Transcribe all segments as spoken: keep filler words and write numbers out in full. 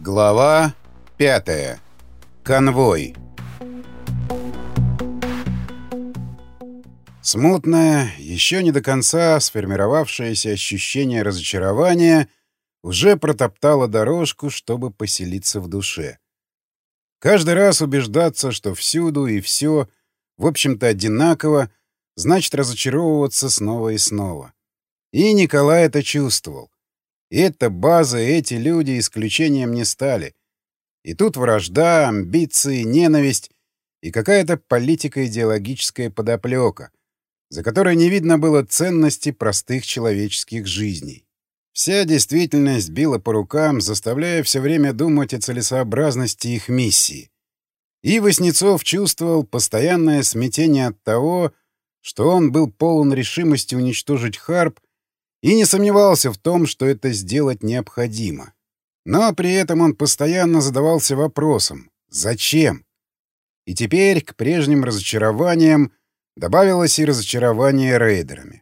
Глава пятая. Конвой. Смутное, еще не до конца сформировавшееся ощущение разочарования уже протоптало дорожку, чтобы поселиться в душе. Каждый раз убеждаться, что всюду и все, в общем-то, одинаково, значит разочаровываться снова и снова. И Николай это чувствовал. И эта база, и эти люди исключением не стали. И тут вражда, амбиции, ненависть и какая-то политико-идеологическая подоплека, за которой не видно было ценности простых человеческих жизней. Вся действительность била по рукам, заставляя все время думать о целесообразности их миссии. И Васнецов чувствовал постоянное смятение от того, что он был полон решимости уничтожить Харп, и не сомневался в том, что это сделать необходимо. Но при этом он постоянно задавался вопросом «Зачем?». И теперь к прежним разочарованиям добавилось и разочарование рейдерами.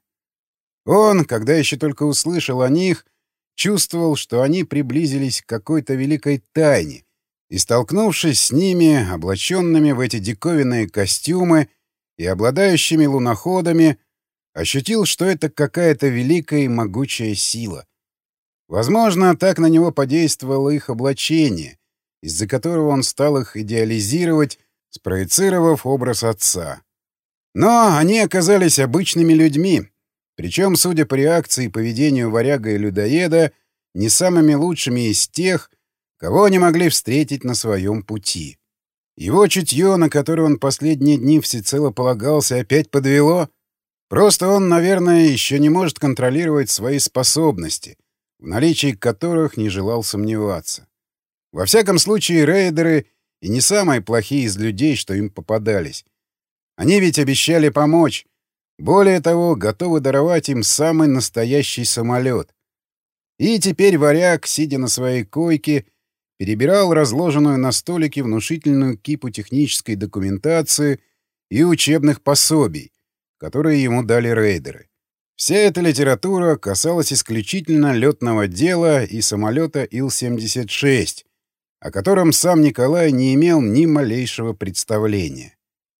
Он, когда еще только услышал о них, чувствовал, что они приблизились к какой-то великой тайне, и, столкнувшись с ними, облаченными в эти диковинные костюмы и обладающими луноходами, ощутил, что это какая-то великая и могучая сила. Возможно, так на него подействовало их облачение, из-за которого он стал их идеализировать, спроецировав образ отца. Но они оказались обычными людьми, причем, судя по реакции и поведению варяга и людоеда, не самыми лучшими из тех, кого они могли встретить на своем пути. Его чутье, на которое он последние дни всецело полагался, опять подвело. Просто он, наверное, еще не может контролировать свои способности, в наличии которых не желал сомневаться. Во всяком случае, рейдеры и не самые плохие из людей, что им попадались. Они ведь обещали помочь. Более того, готовы даровать им самый настоящий самолет. И теперь варяг, сидя на своей койке, перебирал разложенную на столике внушительную кипу технической документации и учебных пособий, которые ему дали рейдеры. Вся эта литература касалась исключительно летного дела и самолета Ил семьдесят шесть, о котором сам Николай не имел ни малейшего представления.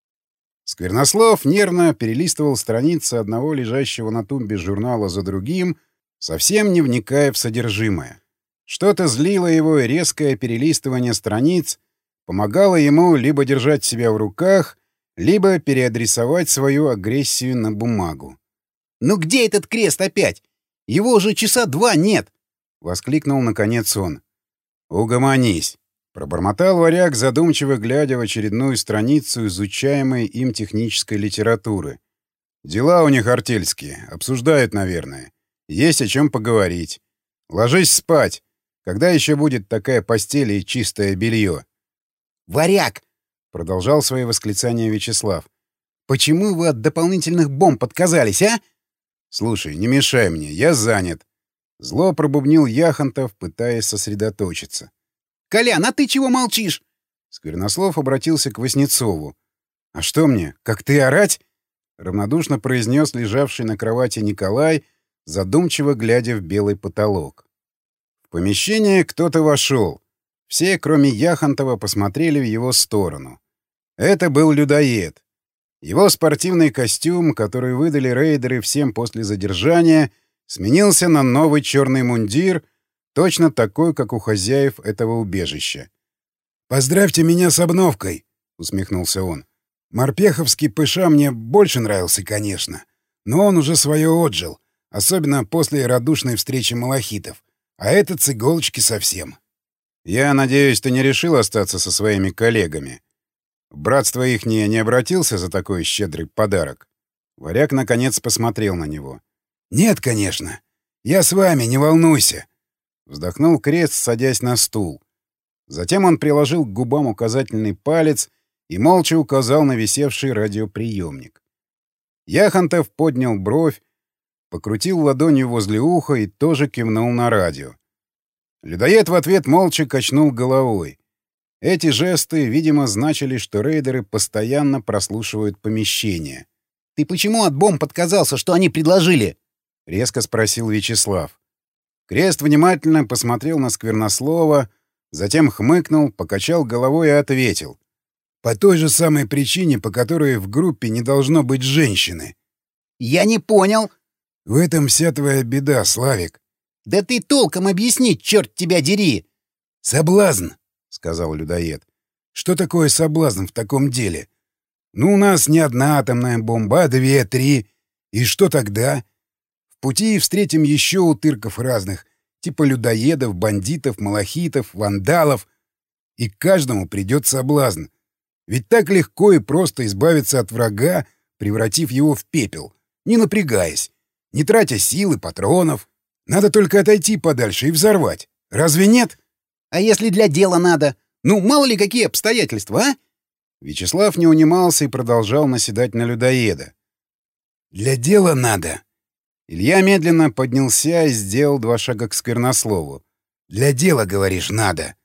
Сквернослов нервно перелистывал страницы одного лежащего на тумбе журнала за другим, совсем не вникая в содержимое. Что-то злило его, и резкое перелистывание страниц помогало ему либо держать себя в руках, либо переадресовать свою агрессию на бумагу. «Ну где этот крест опять? Его уже часа два нет!» — воскликнул наконец он. «Угомонись!» — пробормотал варяг, задумчиво глядя в очередную страницу изучаемой им технической литературы. «Дела у них артельские, обсуждают, наверное. Есть о чем поговорить. Ложись спать. Когда еще будет такая постель и чистое белье?» «Варяг!» — продолжал свои восклицания Вячеслав. «Почему вы от дополнительных бомб отказались, а?» «Слушай, не мешай мне, я занят». Зло пробубнил Яхонтов, пытаясь сосредоточиться. «Колян, а ты чего молчишь?» Сквернослов обратился к Васнецову. «А что мне, как ты орать?» — равнодушно произнес лежавший на кровати Николай, задумчиво глядя в белый потолок. В помещение кто-то вошел. Все, кроме Яхонтова, посмотрели в его сторону. Это был людоед. Его спортивный костюм, который выдали рейдеры всем после задержания, сменился на новый черный мундир, точно такой, как у хозяев этого убежища. «Поздравьте меня с обновкой», — усмехнулся он. «Морпеховский ПШ мне больше нравился, конечно, но он уже свое отжил, особенно после радушной встречи малахитов, а этот с иголочки совсем». «Я надеюсь, ты не решил остаться со своими коллегами. Братство ихнее не обратился за такой щедрый подарок?» Варяг наконец посмотрел на него. «Нет, конечно. Я с вами, не волнуйся». Вздохнул Крест, садясь на стул. Затем он приложил к губам указательный палец и молча указал на висевший радиоприемник. Яхонтов поднял бровь, покрутил ладонью возле уха и тоже кивнул на радио. Людоед в ответ молча качнул головой. Эти жесты, видимо, значили, что рейдеры постоянно прослушивают помещение. «Ты почему от бомб отказался, что они предложили?» — резко спросил Вячеслав. Крест внимательно посмотрел на Сквернослова, Затем хмыкнул, покачал головой и ответил. «По той же самой причине, по которой в группе не должно быть женщины». «Я не понял». «В этом вся твоя беда, Славик». «Да ты толком объясни, черт тебя дери!» «Соблазн», — сказал людоед. «Что такое соблазн в таком деле? Ну, у нас не одна атомная бомба, а две, три. И что тогда? В пути встретим еще утырков разных, типа людоедов, бандитов, малахитов, вандалов. И к каждому придет соблазн. Ведь так легко и просто избавиться от врага, превратив его в пепел, не напрягаясь, не тратя сил и патронов. Надо только отойти подальше и взорвать. Разве нет?» «А если для дела надо? Ну, мало ли какие обстоятельства, а?» Вячеслав не унимался и продолжал наседать на людоеда. «Для дела надо». Илья медленно поднялся и сделал два шага к Сквернослову. «Для дела, говоришь, надо».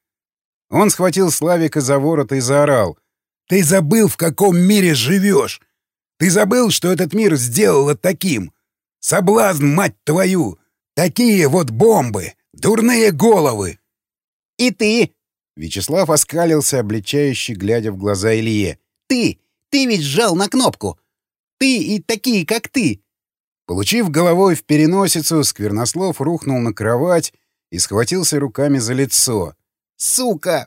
Он схватил Славика за ворот и заорал. «Ты забыл, в каком мире живешь? Ты забыл, что этот мир сделало таким? Соблазн, мать твою! Такие вот бомбы! Дурные головы!» «И ты?» — Вячеслав оскалился, обличающе глядя в глаза Илье. «Ты! Ты ведь сжал на кнопку! Ты и такие, как ты!» Получив головой в переносицу, Сквернослов рухнул на кровать и схватился руками за лицо. «Сука!»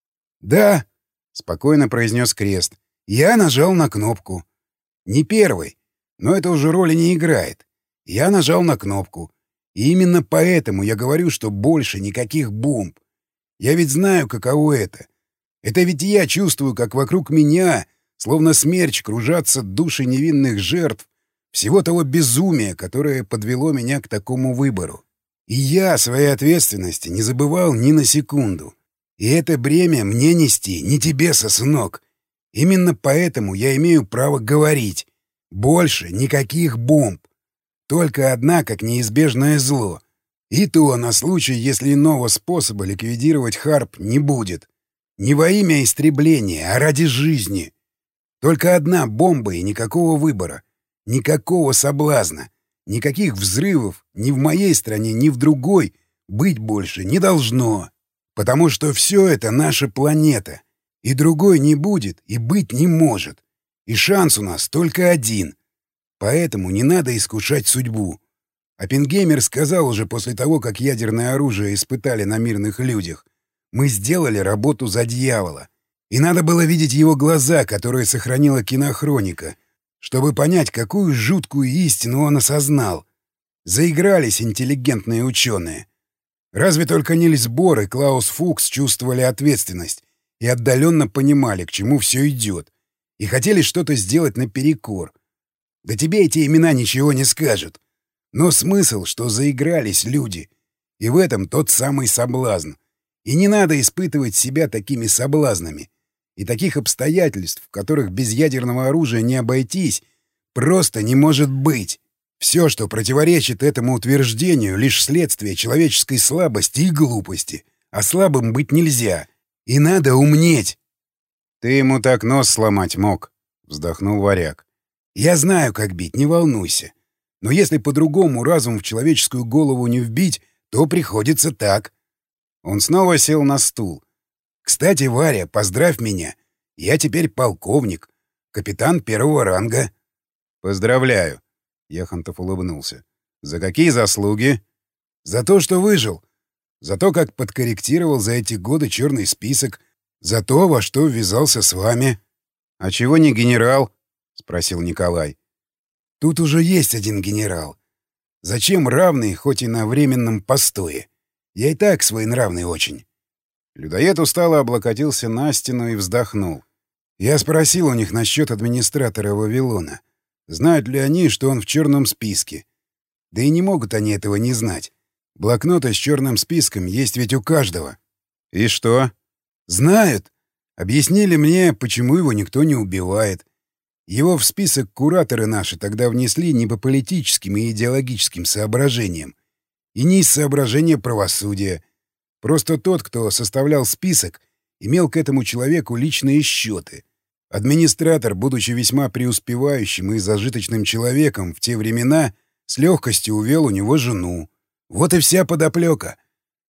«Да», — спокойно произнес Крест. «я нажал на кнопку. Не первый, но это уже роли не играет. Я нажал на кнопку. И именно поэтому я говорю, что больше никаких бомб. Я ведь знаю, каково это. Это ведь я чувствую, как вокруг меня, словно смерч, кружатся души невинных жертв всего того безумия, которое подвело меня к такому выбору. И я своей ответственности не забывал ни на секунду. И это бремя мне нести, не тебе, сосунок. Именно поэтому я имею право говорить. Больше никаких бомб. Только одна, как неизбежное зло. И то на случай, если иного способа ликвидировать Харп не будет. Не во имя истребления, а ради жизни. Только одна бомба и никакого выбора. Никакого соблазна. Никаких взрывов ни в моей стране, ни в другой быть больше не должно. Потому что все это наша планета. И другой не будет, и быть не может. И шанс у нас только один. Поэтому не надо искушать судьбу. Оппенгеймер сказал уже после того, как ядерное оружие испытали на мирных людях. Мы сделали работу за дьявола. И надо было видеть его глаза, которые сохранила кинохроника, чтобы понять, какую жуткую истину он осознал. Заигрались интеллигентные ученые. Разве только Нильс Бор и Клаус Фукс чувствовали ответственность и отдаленно понимали, к чему все идет, и хотели что-то сделать наперекор. Да тебе эти имена ничего не скажут. Но смысл, что заигрались люди. И в этом тот самый соблазн. И не надо испытывать себя такими соблазнами. И таких обстоятельств, в которых без ядерного оружия не обойтись, просто не может быть. Все, что противоречит этому утверждению, лишь следствие человеческой слабости и глупости. А слабым быть нельзя. И надо умнеть. — Ты ему так нос сломать мог, — вздохнул Варяг. Я знаю, как бить, не волнуйся. Но если по-другому разум в человеческую голову не вбить, то приходится так. Он снова сел на стул. Кстати, Варя, поздравь меня. Я теперь полковник, капитан первого ранга. Поздравляю. Яхонтов улыбнулся. За какие заслуги? За то, что выжил. За то, как подкорректировал за эти годы черный список. За то, во что ввязался с вами. — А чего не генерал? — спросил Николай. — Тут уже есть один генерал. Зачем равный, хоть и на временном постое? Я и так своенравный очень. Людоед устало облокотился на стену и вздохнул. Я спросил у них насчет администратора Вавилона. Знают ли они, что он в черном списке? Да и не могут они этого не знать. Блокноты с черным списком есть ведь у каждого. — И что? — Знают. Объяснили мне, почему его никто не убивает. Его в список кураторы наши тогда внесли не по политическим и идеологическим соображениям, и не из соображения правосудия. Просто тот, кто составлял список, имел к этому человеку личные счеты. Администратор, будучи весьма преуспевающим и зажиточным человеком в те времена, с легкостью увел у него жену. Вот и вся подоплека.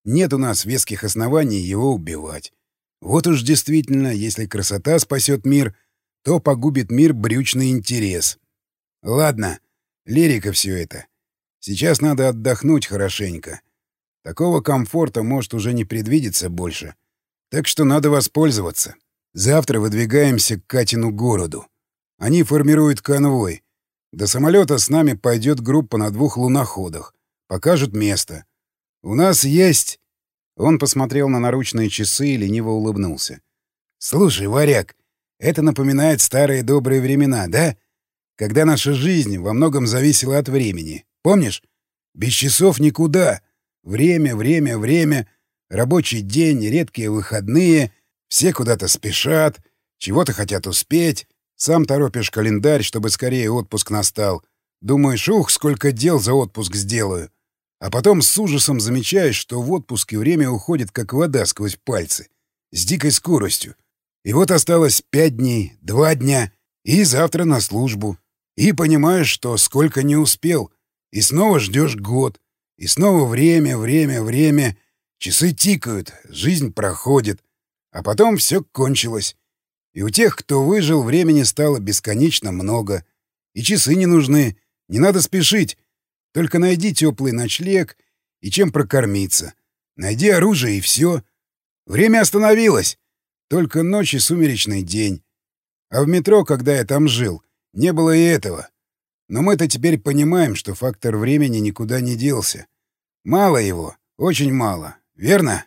Нет у нас веских оснований его убивать. Вот уж действительно, если красота спасет мир, то погубит мир брючный интерес. Ладно, лирика все это. Сейчас надо отдохнуть хорошенько. Такого комфорта может уже не предвидеться больше. Так что надо воспользоваться. Завтра выдвигаемся к Катину городу. Они формируют конвой. До самолета с нами пойдет группа на двух луноходах. Покажут место. У нас есть... Он посмотрел на наручные часы и лениво улыбнулся. «Слушай, варяг, это напоминает старые добрые времена, да? Когда наша жизнь во многом зависела от времени. Помнишь? Без часов никуда. Время, время, время. Рабочий день, редкие выходные. Все куда-то спешат, чего-то хотят успеть. Сам торопишь календарь, чтобы скорее отпуск настал. Думаешь, ух, сколько дел за отпуск сделаю. А потом с ужасом замечаешь, что в отпуске время уходит как вода сквозь пальцы. С дикой скоростью. И вот осталось пять дней, два дня, и завтра на службу. И понимаешь, что сколько не успел. И снова ждешь год. И снова время, время, время. Часы тикают, жизнь проходит. А потом все кончилось. И у тех, кто выжил, времени стало бесконечно много. И часы не нужны, не надо спешить. Только найди теплый ночлег и чем прокормиться. Найди оружие и все. Время остановилось. Только ночь и сумеречный день. А в метро, когда я там жил, не было и этого. Но мы-то теперь понимаем, что фактор времени никуда не делся. Мало его, очень мало. Верно?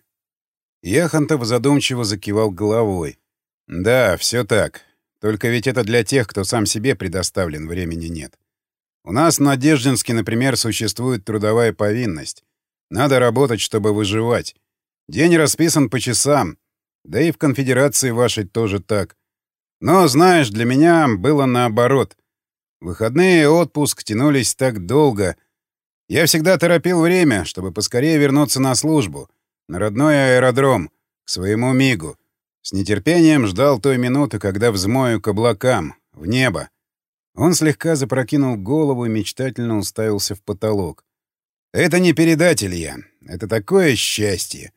Яхонтов задумчиво закивал головой. Да, все так. Только ведь это для тех, кто сам себе предоставлен, времени нет. У нас в Надеждинске, например, существует трудовая повинность. Надо работать, чтобы выживать. День расписан по часам. Да и в конфедерации вашей тоже так. Но, знаешь, для меня было наоборот. Выходные и отпуск тянулись так долго. Я всегда торопил время, чтобы поскорее вернуться на службу, на родной аэродром, к своему мигу. С нетерпением ждал той минуты, когда взмою к облакам, в небо. Он слегка запрокинул голову и мечтательно уставился в потолок. «Это не передать, Илья. Это такое счастье.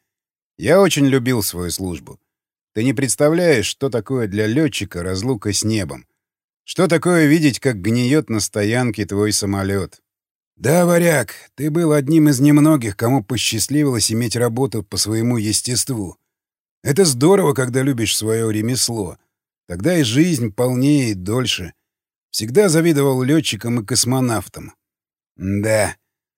Я очень любил свою службу. Ты не представляешь, что такое для летчика разлука с небом. Что такое видеть, как гниет на стоянке твой самолет. Да, варяг, ты был одним из немногих, кому посчастливилось иметь работу по своему естеству. Это здорово, когда любишь свое ремесло. Тогда и жизнь полнее и дольше. Всегда завидовал летчикам и космонавтам. Да,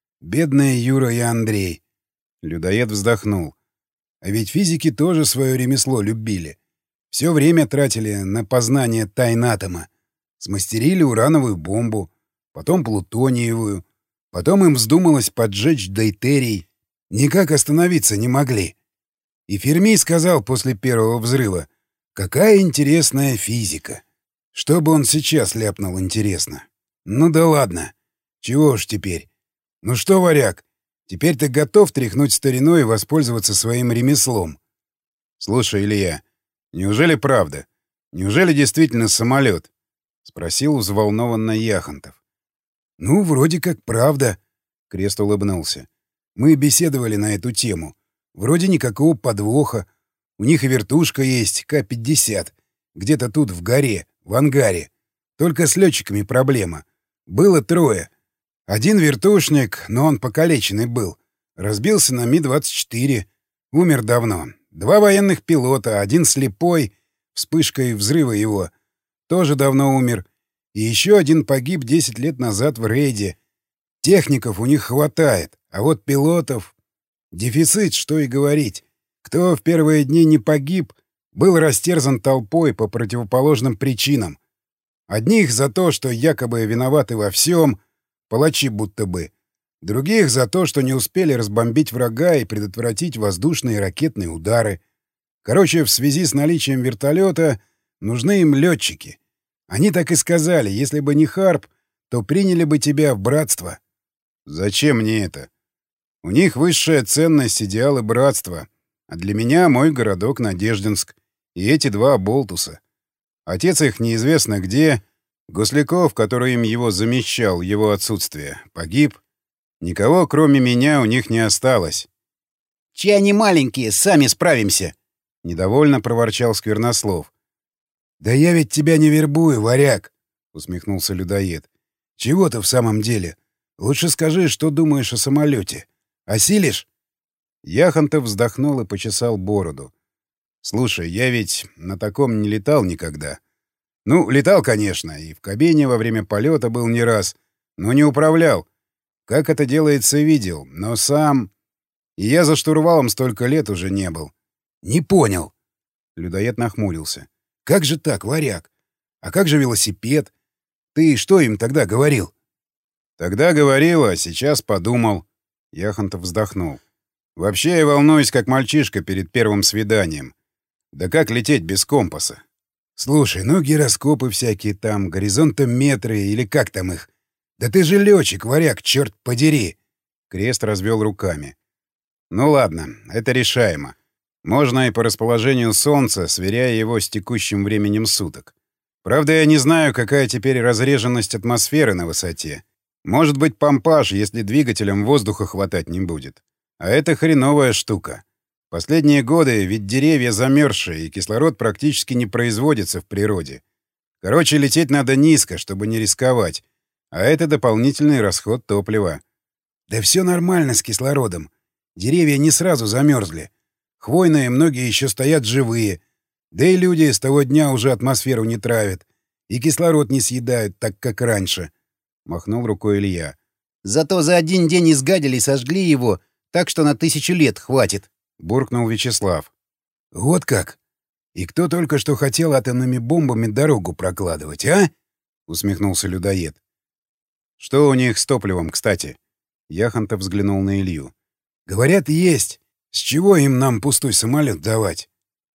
бедные Юра и Андрей. Людоед вздохнул. А ведь физики тоже свое ремесло любили. Все время тратили на познание тайн атома. Смастерили урановую бомбу, потом плутониевую. Потом им вздумалось поджечь дейтерий. Никак остановиться не могли. И Ферми сказал после первого взрыва, какая интересная физика. Что бы он сейчас ляпнул, интересно. Ну да ладно. Чего уж теперь. Ну что, варяг, теперь ты готов тряхнуть стариной и воспользоваться своим ремеслом? Слушай, Илья, неужели правда? Неужели действительно самолет? Спросил взволнованно Яхонтов. Ну, вроде как правда. Крест улыбнулся. Мы беседовали на эту тему. Вроде никакого подвоха. У них и вертушка есть, Ка пятьдесят. Где-то тут в горе, в ангаре. Только с летчиками проблема. Было трое. Один вертушник, но он покалеченный был. Разбился на Ми двадцать четыре. Умер давно. Два военных пилота, один слепой, вспышкой взрыва его. Тоже давно умер. И еще один погиб десять лет назад в рейде. Техников у них хватает, а вот пилотов... Дефицит, что и говорить. Кто в первые дни не погиб, был растерзан толпой по противоположным причинам. Одних за то, что якобы виноваты во всем, палачи будто бы. Других за то, что не успели разбомбить врага и предотвратить воздушные и ракетные удары. Короче, в связи с наличием вертолета нужны им летчики. Они так и сказали, если бы не Харп, то приняли бы тебя в братство. Зачем мне это? У них высшая ценность, идеалы братства. А для меня мой городок Надеждинск. И эти два оболтуса. Отец их неизвестно где. Госляков, который им его замещал, его отсутствие, погиб. Никого, кроме меня, у них не осталось. Чьи они маленькие, сами справимся!» — недовольно проворчал Сквернослов. «Да я ведь тебя не вербую, варяг!» — усмехнулся людоед. «Чего ты в самом деле? Лучше скажи, что думаешь о самолете. Осилишь?» Яхонтов вздохнул и почесал бороду. «Слушай, я ведь на таком не летал никогда. Ну, летал, конечно, и в кабине во время полета был не раз, но не управлял. Как это делается, видел, но сам... И я за штурвалом столько лет уже не был». «Не понял». Людоед нахмурился. «Как же так, варяг? А как же велосипед? Ты что им тогда говорил?» «Тогда говорил, а сейчас подумал». Яхонтов вздохнул. «Вообще я волнуюсь, как мальчишка перед первым свиданием. Да как лететь без компаса?» «Слушай, ну гироскопы всякие там, горизонтометры или как там их. Да ты же летчик, варяг, черт подери!» Крест развел руками. «Ну ладно, это решаемо. Можно и по расположению Солнца, сверяя его с текущим временем суток. Правда, я не знаю, какая теперь разреженность атмосферы на высоте. Может быть, помпаж, если двигателям воздуха хватать не будет. А это хреновая штука. Последние годы ведь деревья замерзшие, и кислород практически не производится в природе. Короче, лететь надо низко, чтобы не рисковать. А это дополнительный расход топлива». «Да все нормально с кислородом. Деревья не сразу замерзли. Хвойные многие еще стоят живые. Да и люди с того дня уже атмосферу не травят. И кислород не съедают, так как раньше», — махнул рукой Илья. «Зато за один день изгадили и сожгли его, так что на тысячу лет хватит», — буркнул Вячеслав. «Вот как? И кто только что хотел атомными бомбами дорогу прокладывать, а?» — усмехнулся людоед. «Что у них с топливом, кстати?» Яхонтов взглянул на Илью. «Говорят, есть. С чего им нам пустой самолет давать?»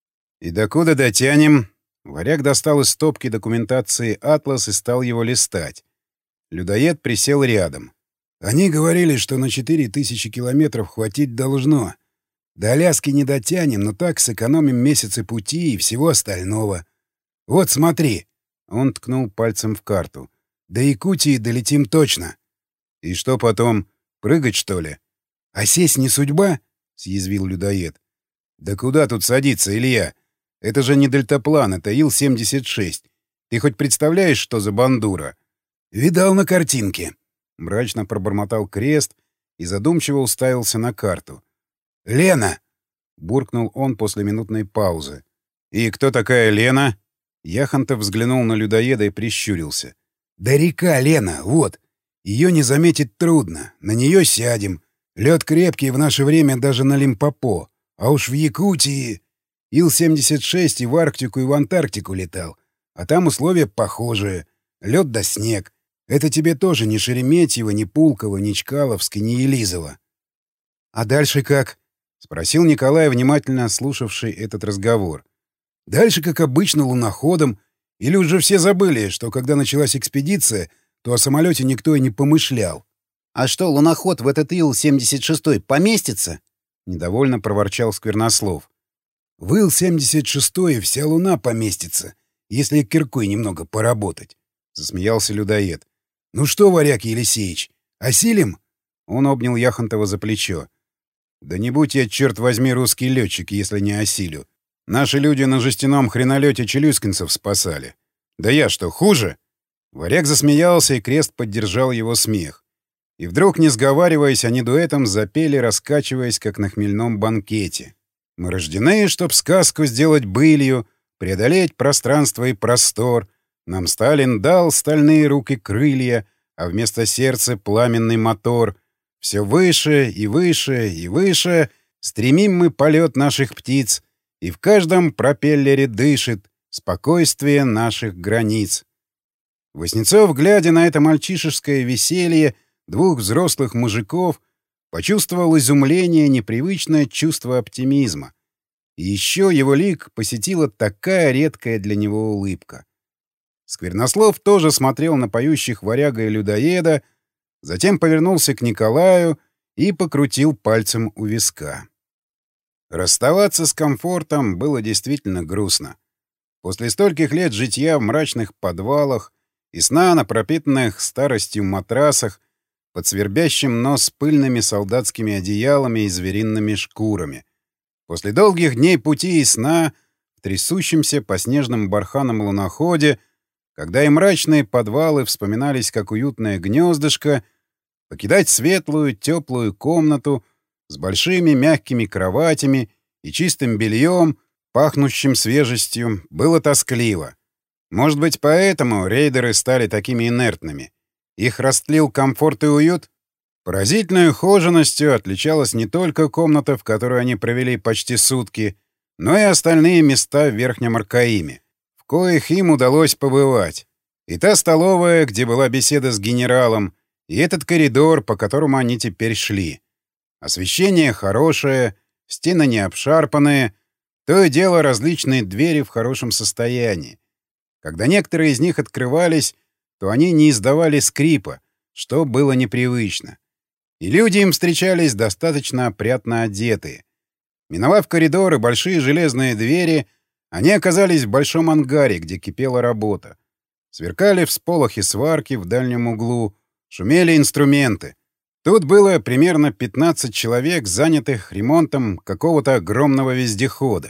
«И докуда дотянем?» Варяг достал из стопки документации «Атлас» и стал его листать. Людоед присел рядом. «Они говорили, что на четыре тысячи километров хватить должно. До Аляски не дотянем, но так сэкономим месяцы пути и всего остального. Вот смотри!» Он ткнул пальцем в карту. «До Якутии долетим точно». «И что потом? Прыгать, что ли?» «А сесть не судьба?» — съязвил людоед. «Да куда тут садиться, Илья? Это же не дельтаплан, это Ил семьдесят шесть. Ты хоть представляешь, что за бандура?» «Видал на картинке». Мрачно пробормотал Крест и задумчиво уставился на карту. «Лена!» — буркнул он после минутной паузы. «И кто такая Лена?» Яхонтов взглянул на людоеда и прищурился. «Да река Лена, вот. Ее не заметить трудно. На нее сядем. Лед крепкий в наше время даже на Лимпопо. А уж в Якутии... Ил семьдесят шесть и в Арктику, и в Антарктику летал. А там условия похожие. Лед да снег. Это тебе тоже не Шереметьево, не Пулково, не Чкаловск, не Елизово». «А дальше как?» — спросил Николай, внимательно слушавший этот разговор. «Дальше, как обычно, луноходом. Или уже все забыли, что когда началась экспедиция, то о самолете никто и не помышлял». «А что, луноход в этот Ил семьдесят шесть поместится?» — недовольно проворчал Сквернослов. «В Ил семьдесят шесть вся луна поместится, если киркой немного поработать», — засмеялся людоед. «Ну что, варяг Елисеич, осилим?» Он обнял Яхонтова за плечо. «Да не будь я, черт возьми, русский летчик, если не осилю. Наши люди на жестяном хренолете челюскинцев спасали. Да я что, хуже?» Варяг засмеялся, и Крест поддержал его смех. И вдруг, не сговариваясь, они дуэтом запели, раскачиваясь, как на хмельном банкете. «Мы рождены, чтоб сказку сделать былью, преодолеть пространство и простор. Нам Сталин дал стальные руки крылья, а вместо сердца пламенный мотор. Все выше и выше и выше стремим мы полет наших птиц, и в каждом пропеллере дышит спокойствие наших границ». Васнецов, глядя на это мальчишеское веселье двух взрослых мужиков, почувствовал изумление, непривычное чувство оптимизма. И еще его лик посетила такая редкая для него улыбка. Сквернослов тоже смотрел на поющих варяга и людоеда, затем повернулся к Николаю и покрутил пальцем у виска. Расставаться с комфортом было действительно грустно. После стольких лет житья в мрачных подвалах и сна на пропитанных старостью матрасах под свербящим нос пыльными солдатскими одеялами и звериными шкурами. После долгих дней пути и сна в трясущемся по снежным барханам луноходе, когда и мрачные подвалы вспоминались как уютное гнездышко, покидать светлую, теплую комнату с большими мягкими кроватями и чистым бельем, пахнущим свежестью, было тоскливо. Может быть, поэтому рейдеры стали такими инертными. Их растлил комфорт и уют? Поразительной ухоженностью отличалась не только комната, в которой они провели почти сутки, но и остальные места в Верхнем Аркаиме, в коих им удалось побывать. И та столовая, где была беседа с генералом, и этот коридор, по которому они теперь шли. Освещение хорошее, стены не обшарпанные, то и дело различные двери в хорошем состоянии. Когда некоторые из них открывались, то они не издавали скрипа, что было непривычно. И люди им встречались достаточно опрятно одетые. Миновав коридоры, большие железные двери, они оказались в большом ангаре, где кипела работа. Сверкали всполохи сварки в дальнем углу, шумели инструменты. Тут было примерно пятнадцать человек, занятых ремонтом какого-то огромного вездехода.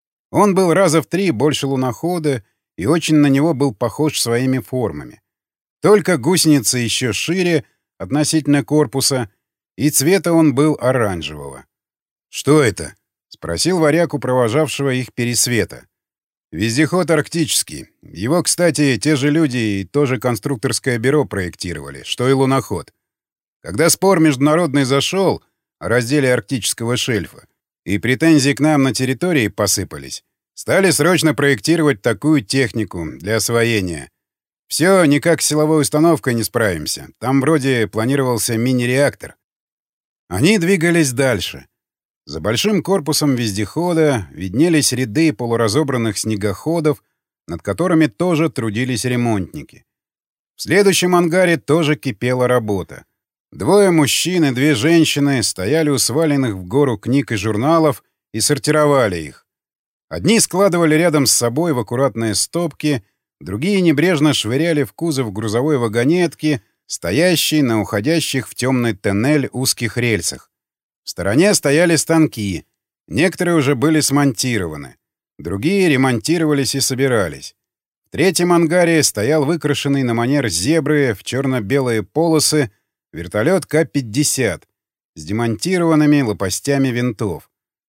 Он был раза в три больше лунохода и очень на него был похож своими формами. Только гусеница еще шире относительно корпуса, и цвета он был оранжевого. «Что это?» — спросил варяг у провожавшего их Пересвета. «Вездеход арктический. Его, кстати, те же люди и то же конструкторское бюро проектировали, что и луноход. Когда спор международный зашел о разделе арктического шельфа, и претензии к нам на территории посыпались, стали срочно проектировать такую технику для освоения. Все никак с силовой установкой не справимся. Там вроде планировался мини-реактор». Они двигались дальше. За большим корпусом вездехода виднелись ряды полуразобранных снегоходов, над которыми тоже трудились ремонтники. В следующем ангаре тоже кипела работа. Двое мужчин и две женщины стояли у сваленных в гору книг и журналов и сортировали их. Одни складывали рядом с собой в аккуратные стопки, другие небрежно швыряли в кузов грузовой вагонетки, стоящей на уходящих в темный тоннель узких рельсах. В стороне стояли станки. Некоторые уже были смонтированы. Другие ремонтировались и собирались. В третьем ангаре стоял выкрашенный на манер зебры в черно-белые полосы вертолет Ка пятьдесят с демонтированными лопастями винтов.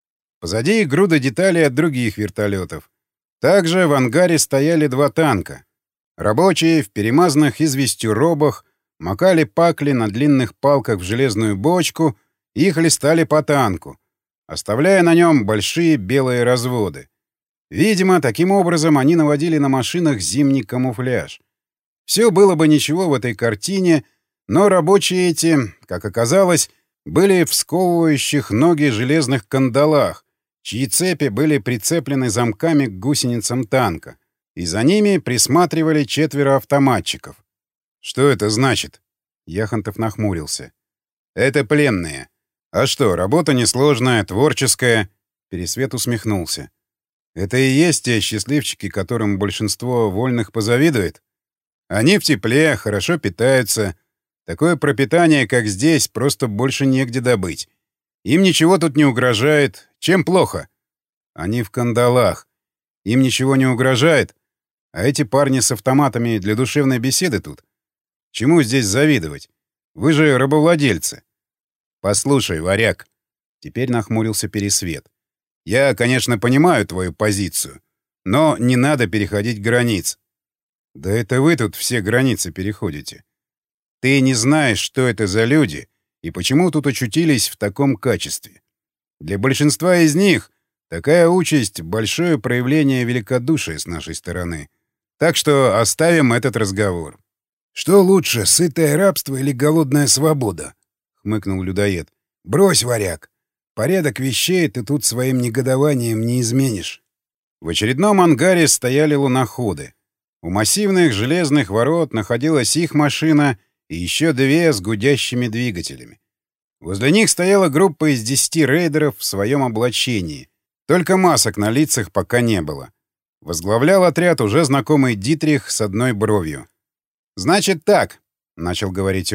Позади груда деталей от других вертолетов. Также в ангаре стояли два танка. Рабочие в перемазанных известью робах макали пакли на длинных палках в железную бочку и хлестали по танку, оставляя на нем большие белые разводы. Видимо, таким образом они наводили на машинах зимний камуфляж. Все было бы ничего в этой картине, но рабочие эти, как оказалось, были в сковывающих ноги железных кандалах, чьи цепи были прицеплены замками к гусеницам танка, и за ними присматривали четверо автоматчиков. «Что это значит?» Яхонтов нахмурился. «Это пленные. А что, работа несложная, творческая?» Пересвет усмехнулся. «Это и есть те счастливчики, которым большинство вольных позавидует? Они в тепле, хорошо питаются. Такое пропитание, как здесь, просто больше негде добыть. Им ничего тут не угрожает. Чем плохо? Они в кандалах. Им ничего не угрожает. А эти парни с автоматами для душевной беседы тут? Чему здесь завидовать? Вы же рабовладельцы». «Послушай, варяг», — теперь нахмурился Пересвет. «Я, конечно, понимаю твою позицию, но не надо переходить границ». «Да это вы тут все границы переходите. Ты не знаешь, что это за люди и почему тут очутились в таком качестве. Для большинства из них такая участь — большое проявление великодушия с нашей стороны. Так что оставим этот разговор». «Что лучше, сытое рабство или голодная свобода?» — хмыкнул людоед. «Брось, варяг. Порядок вещей ты тут своим негодованием не изменишь». В очередном ангаре стояли луноходы. У массивных железных ворот находилась их машина и еще две с гудящими двигателями. Возле них стояла группа из десяти рейдеров в своем облачении. Только масок на лицах пока не было. Возглавлял отряд уже знакомый Дитрих с одной бровью. «Значит так», — начал говорить он.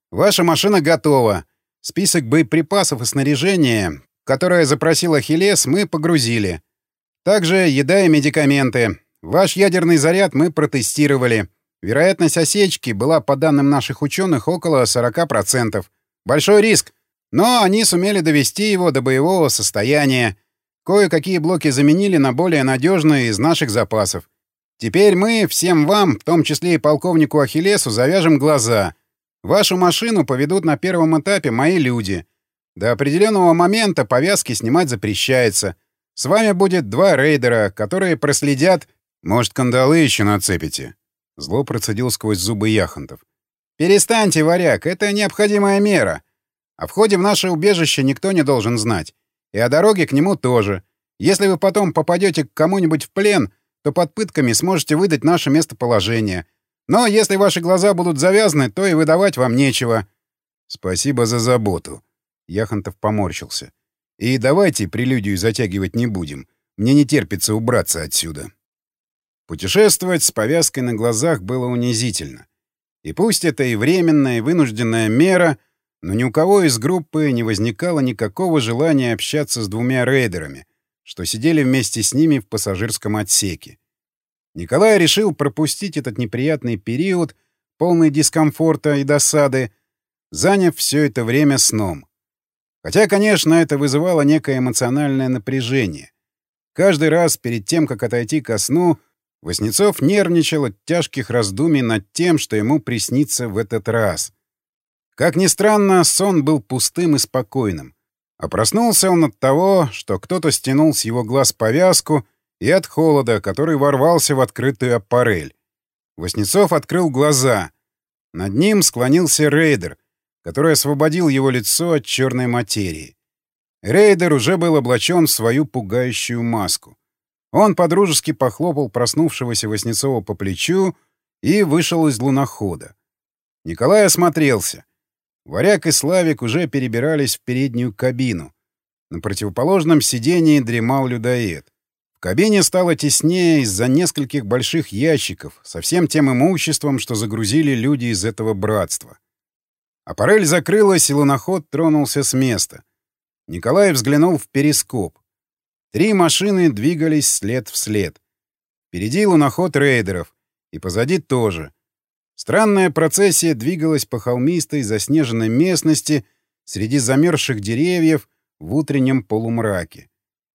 Ваша машина готова. Список боеприпасов и снаряжения, которое запросил Ахиллес, мы погрузили. Также еда и медикаменты. Ваш ядерный заряд мы протестировали. Вероятность осечки была, по данным наших ученых, около сорок процентов. Большой риск. Но они сумели довести его до боевого состояния. Кое-какие блоки заменили на более надежные из наших запасов. Теперь мы всем вам, в том числе и полковнику Ахиллесу, завяжем глаза. Вашу машину поведут на первом этапе мои люди. До определенного момента повязки снимать запрещается. С вами будет два рейдера, которые проследят... Может, кандалы еще нацепите? Зло процедил сквозь зубы Яхонтов. Перестаньте, варяг, это необходимая мера. О входе в наше убежище никто не должен знать. И о дороге к нему тоже. Если вы потом попадете к кому-нибудь в плен, то под пытками сможете выдать наше местоположение. Но если ваши глаза будут завязаны, то и выдавать вам нечего. — Спасибо за заботу. Яхонтов поморщился. — И давайте прелюдию затягивать не будем. Мне не терпится убраться отсюда. Путешествовать с повязкой на глазах было унизительно. И пусть это и временная, и вынужденная мера, но ни у кого из группы не возникало никакого желания общаться с двумя рейдерами, что сидели вместе с ними в пассажирском отсеке. Николай решил пропустить этот неприятный период, полный дискомфорта и досады, заняв все это время сном. Хотя, конечно, это вызывало некое эмоциональное напряжение. Каждый раз перед тем, как отойти ко сну, Васнецов нервничал от тяжких раздумий над тем, что ему приснится в этот раз. Как ни странно, сон был пустым и спокойным. А проснулся он от того, что кто-то стянул с его глаз повязку, и от холода, который ворвался в открытую аппарель. Васнецов открыл глаза. Над ним склонился рейдер, который освободил его лицо от черной материи. Рейдер уже был облачен в свою пугающую маску. Он подружески похлопал проснувшегося Васнецова по плечу и вышел из лунохода. Николай осмотрелся. Варяг и Славик уже перебирались в переднюю кабину. На противоположном сидении дремал людоед. В кабине стало теснее из-за нескольких больших ящиков со всем тем имуществом, что загрузили люди из этого братства. Аппарель закрылась, и луноход тронулся с места. Николай взглянул в перископ. Три машины двигались след в след. Впереди луноход рейдеров, и позади тоже. Странная процессия двигалась по холмистой, заснеженной местности среди замерзших деревьев в утреннем полумраке.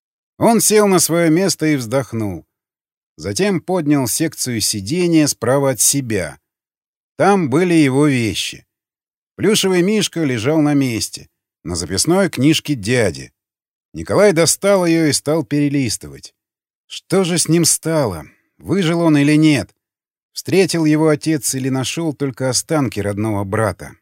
Он сел на свое место и вздохнул. Затем поднял секцию сиденья справа от себя. Там были его вещи. Плюшевый мишка лежал на месте, на записной книжке дяди. Николай достал ее и стал перелистывать. Что же с ним стало? Выжил он или нет? Встретил его отец или нашел только останки родного брата?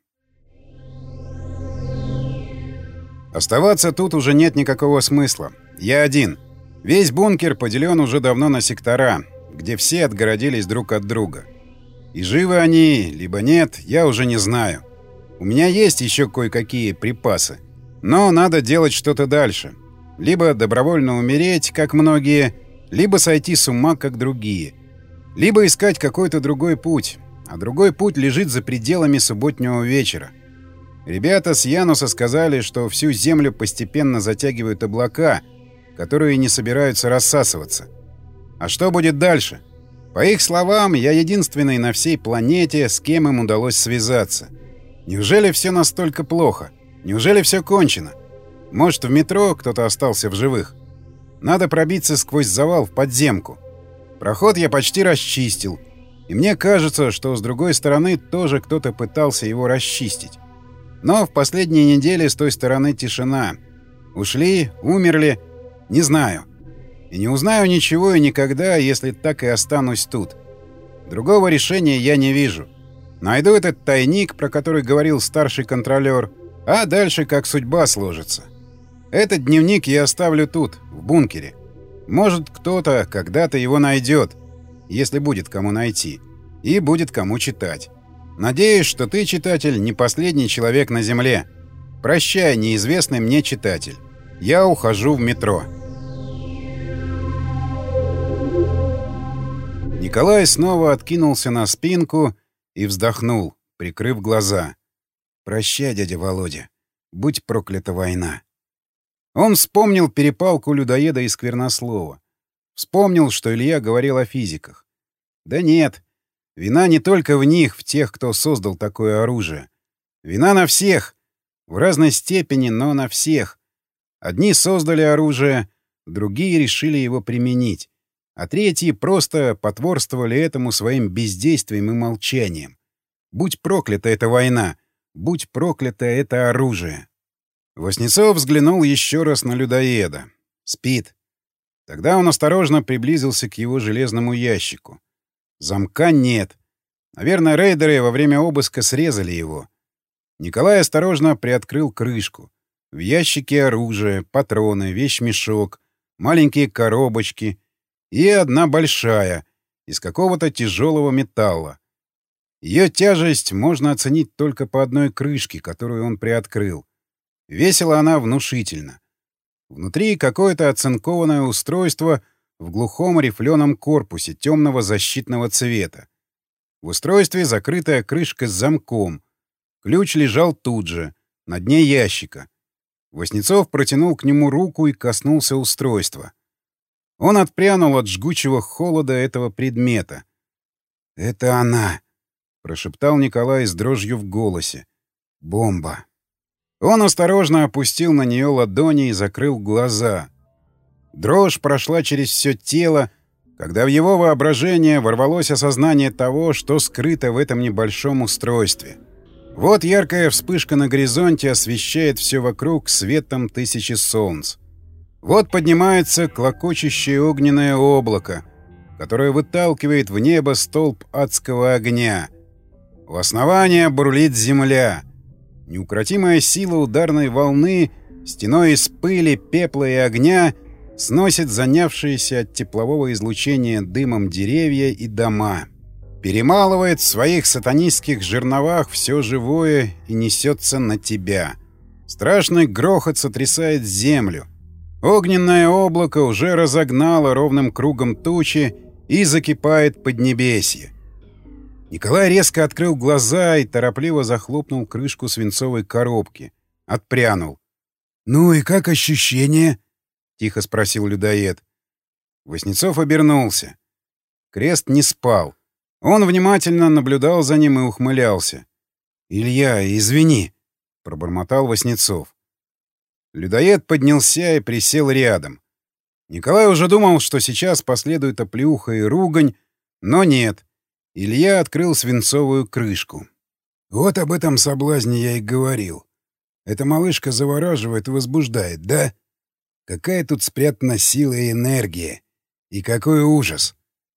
Оставаться тут уже нет никакого смысла. Я один. Весь бункер поделен уже давно на сектора, где все отгородились друг от друга. И живы они, либо нет, я уже не знаю. У меня есть еще кое-какие припасы. Но надо делать что-то дальше. Либо добровольно умереть, как многие, либо сойти с ума, как другие. Либо искать какой-то другой путь. А другой путь лежит за пределами субботнего вечера. Ребята с Януса сказали, что всю землю постепенно затягивают облака, которые не собираются рассасываться. А что будет дальше? По их словам, я единственный на всей планете, с кем им удалось связаться. Неужели все настолько плохо? Неужели все кончено? Может, в метро кто-то остался в живых? Надо пробиться сквозь завал в подземку. Проход я почти расчистил. И мне кажется, что с другой стороны тоже кто-то пытался его расчистить. Но в последние недели с той стороны тишина. Ушли, умерли, не знаю. И не узнаю ничего и никогда, если так и останусь тут. Другого решения я не вижу. Найду этот тайник, про который говорил старший контролер, а дальше как судьба сложится. Этот дневник я оставлю тут, в бункере. Может, кто-то когда-то его найдет, если будет кому найти, и будет кому читать. Надеюсь, что ты, читатель, не последний человек на Земле. Прощай, неизвестный мне читатель. Я ухожу в метро. Николай снова откинулся на спинку и вздохнул, прикрыв глаза. Прощай, дядя Володя. Будь проклята война. Он вспомнил перепалку людоеда и сквернослова. Вспомнил, что Илья говорил о физиках. Да нет, вина не только в них, в тех, кто создал такое оружие. Вина на всех. В разной степени, но на всех. Одни создали оружие, другие решили его применить, а третьи просто потворствовали этому своим бездействием и молчанием. Будь проклята эта война, будь проклято это оружие. Васнецов взглянул еще раз на людоеда. Спит. Тогда он осторожно приблизился к его железному ящику. Замка нет. Наверное, рейдеры во время обыска срезали его. Николай осторожно приоткрыл крышку. В ящике оружие, патроны, вещмешок, маленькие коробочки и одна большая, из какого-то тяжелого металла. Ее тяжесть можно оценить только по одной крышке, которую он приоткрыл. Весила она внушительно. Внутри какое-то оцинкованное устройство в глухом рифленом корпусе темного защитного цвета. В устройстве закрытая крышка с замком. Ключ лежал тут же, на дне ящика. Васнецов протянул к нему руку и коснулся устройства. Он отпрянул от жгучего холода этого предмета. «Это она!» — прошептал Николай с дрожью в голосе. «Бомба!» Он осторожно опустил на нее ладони и закрыл глаза. Дрожь прошла через все тело, когда в его воображение ворвалось осознание того, что скрыто в этом небольшом устройстве. Вот яркая вспышка на горизонте освещает все вокруг светом тысячи солнц. Вот поднимается клокочущее огненное облако, которое выталкивает в небо столб адского огня. У основания бурлит земля. Неукротимая сила ударной волны стеной из пыли, пепла и огня сносит занявшиеся от теплового излучения дымом деревья и дома. Перемалывает в своих сатанистских жерновах все живое и несется на тебя. Страшный грохот сотрясает землю. Огненное облако уже разогнало ровным кругом тучи и закипает поднебесье. Николай резко открыл глаза и торопливо захлопнул крышку свинцовой коробки. Отпрянул. «Ну и как ощущение?» — тихо спросил людоед. Васнецов обернулся. Крест не спал. Он внимательно наблюдал за ним и ухмылялся. «Илья, извини», — пробормотал Васнецов. Людоед поднялся и присел рядом. Николай уже думал, что сейчас последует оплеуха и ругань, но нет. Илья открыл свинцовую крышку. «Вот об этом соблазне я и говорил. Эта малышка завораживает и возбуждает, да? Какая тут спрятана сила и энергия? И какой ужас!»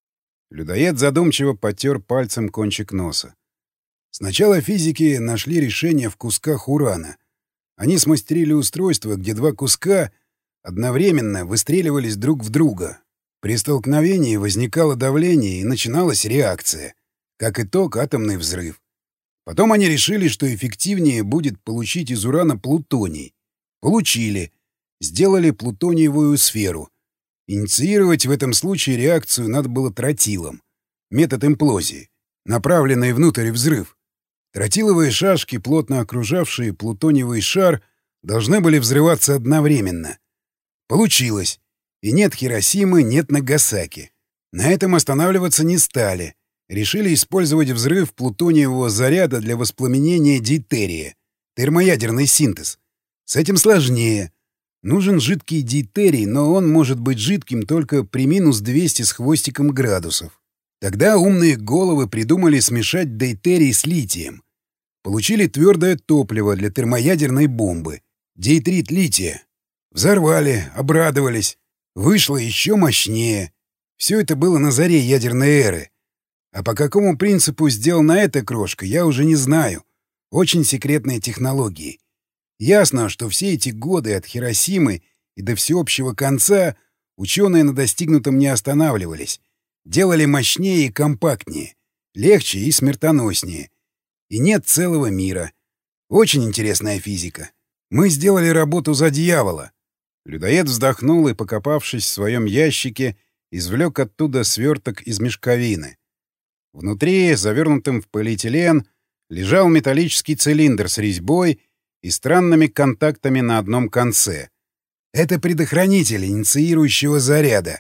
Людоед задумчиво потер пальцем кончик носа. Сначала физики нашли решение в кусках урана. Они смастерили устройство, где два куска одновременно выстреливались друг в друга. При столкновении возникало давление и начиналась реакция. Как итог, атомный взрыв. Потом они решили, что эффективнее будет получить из урана плутоний. Получили. Сделали плутониевую сферу. Инициировать в этом случае реакцию надо было тротилом. Метод имплозии. Направленный внутрь взрыв. Тротиловые шашки, плотно окружавшие плутониевый шар, должны были взрываться одновременно. Получилось. И нет Хиросимы, нет Нагасаки. На этом останавливаться не стали. Решили использовать взрыв плутониевого заряда для воспламенения дейтерия. Термоядерный синтез. С этим сложнее. Нужен жидкий дейтерий, но он может быть жидким только при минус двести с хвостиком градусов. Тогда умные головы придумали смешать дейтерий с литием. Получили твердое топливо для термоядерной бомбы. Дейтрит лития. Взорвали, обрадовались. Вышло еще мощнее. Все это было на заре ядерной эры. А по какому принципу сделана эта крошка, я уже не знаю. Очень секретные технологии. Ясно, что все эти годы от Хиросимы и до всеобщего конца ученые на достигнутом не останавливались. Делали мощнее и компактнее, легче и смертоноснее. И нет целого мира. Очень интересная физика. Мы сделали работу за дьявола. Людоед вздохнул и, покопавшись в своем ящике, извлек оттуда сверток из мешковины. Внутри, завернутым в полиэтилен, лежал металлический цилиндр с резьбой и странными контактами на одном конце. «Это предохранитель инициирующего заряда».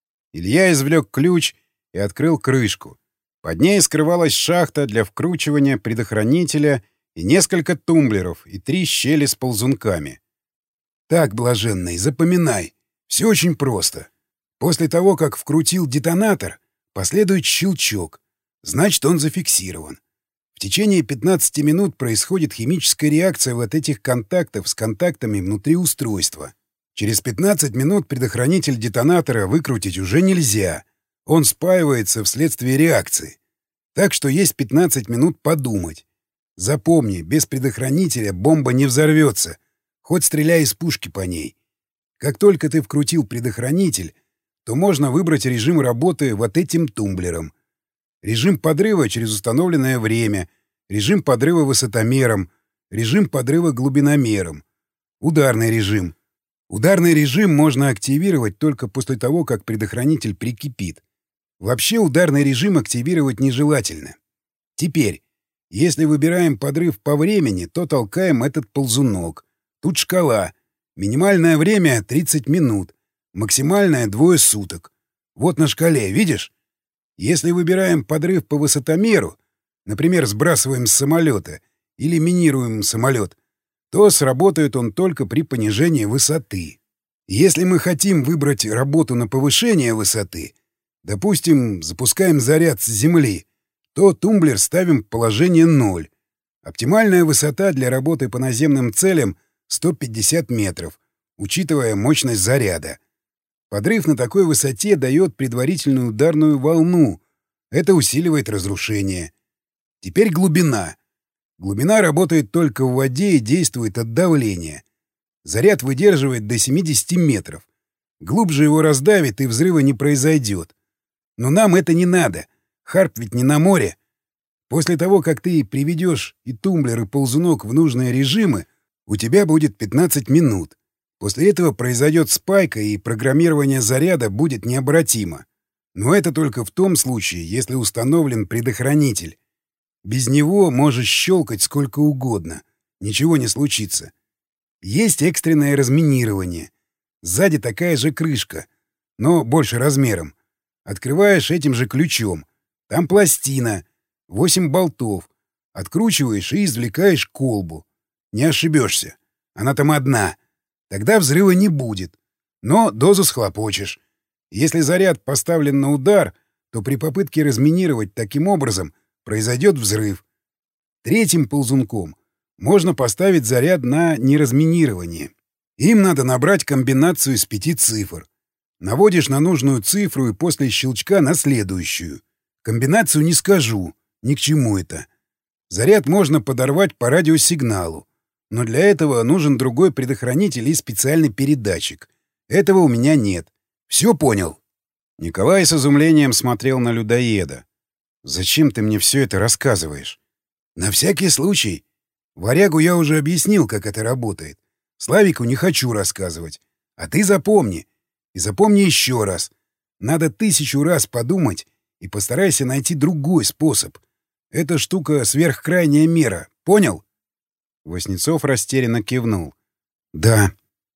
Илья извлек ключ и открыл крышку. Под ней скрывалась шахта для вкручивания предохранителя и несколько тумблеров, и три щели с ползунками. «Так, блаженный, запоминай. Все очень просто. После того, как вкрутил детонатор, последует щелчок. Значит, он зафиксирован. В течение пятнадцати минут происходит химическая реакция вот этих контактов с контактами внутри устройства. Через пятнадцать минут предохранитель детонатора выкрутить уже нельзя. Он спаивается вследствие реакции. Так что есть пятнадцать минут подумать. Запомни, без предохранителя бомба не взорвется. Хоть стреляй из пушки по ней. Как только ты вкрутил предохранитель, то можно выбрать режим работы вот этим тумблером. Режим подрыва через установленное время, режим подрыва высотомером, режим подрыва глубиномером, ударный режим. Ударный режим можно активировать только после того, как предохранитель прикипит. Вообще ударный режим активировать нежелательно. Теперь, если выбираем подрыв по времени, то толкаем этот ползунок. Тут шкала. Минимальное время — тридцать минут, максимальное — двое суток. Вот на шкале, видишь? Если выбираем подрыв по высотомеру, например, сбрасываем с самолета или минируем самолет, то сработает он только при понижении высоты. Если мы хотим выбрать работу на повышение высоты, допустим, запускаем заряд с Земли, то тумблер ставим в положение ноль. Оптимальная высота для работы по наземным целям — сто пятьдесят метров, учитывая мощность заряда. Подрыв на такой высоте дает предварительную ударную волну. Это усиливает разрушение. Теперь глубина. Глубина работает только в воде и действует от давления. Заряд выдерживает до семидесяти метров. Глубже его раздавит, и взрыва не произойдет. Но нам это не надо. Харп ведь не на море. После того, как ты приведешь и тумблер, и ползунок в нужные режимы, у тебя будет пятнадцать минут. После этого произойдет спайка, и программирование заряда будет необратимо. Но это только в том случае, если установлен предохранитель. Без него можешь щелкать сколько угодно. Ничего не случится. Есть экстренное разминирование. Сзади такая же крышка, но больше размером. Открываешь этим же ключом. Там пластина, восемь болтов. Откручиваешь и извлекаешь колбу. Не ошибешься. Она там одна. Тогда взрыва не будет. Но дозу схлопочешь. Если заряд поставлен на удар, то при попытке разминировать таким образом произойдет взрыв. Третьим ползунком можно поставить заряд на неразминирование. Им надо набрать комбинацию из пяти цифр. Наводишь на нужную цифру и после щелчка на следующую. Комбинацию не скажу, ни к чему это. Заряд можно подорвать по радиосигналу. Но для этого нужен другой предохранитель и специальный передатчик. Этого у меня нет. Все понял? Николай с изумлением смотрел на людоеда. «Зачем ты мне все это рассказываешь?» «На всякий случай. Варягу я уже объяснил, как это работает. Славику не хочу рассказывать. А ты запомни. И запомни еще раз. Надо тысячу раз подумать и постарайся найти другой способ. Эта штука — сверхкрайняя мера. Понял?» Васнецов растерянно кивнул. «Да».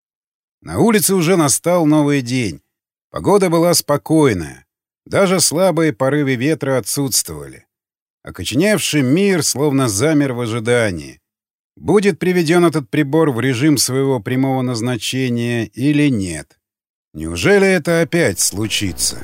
На улице уже настал новый день. Погода была спокойная. Даже слабые порывы ветра отсутствовали. Окоченевший мир словно замер в ожидании. Будет приведен этот прибор в режим своего прямого назначения или нет? Неужели это опять случится?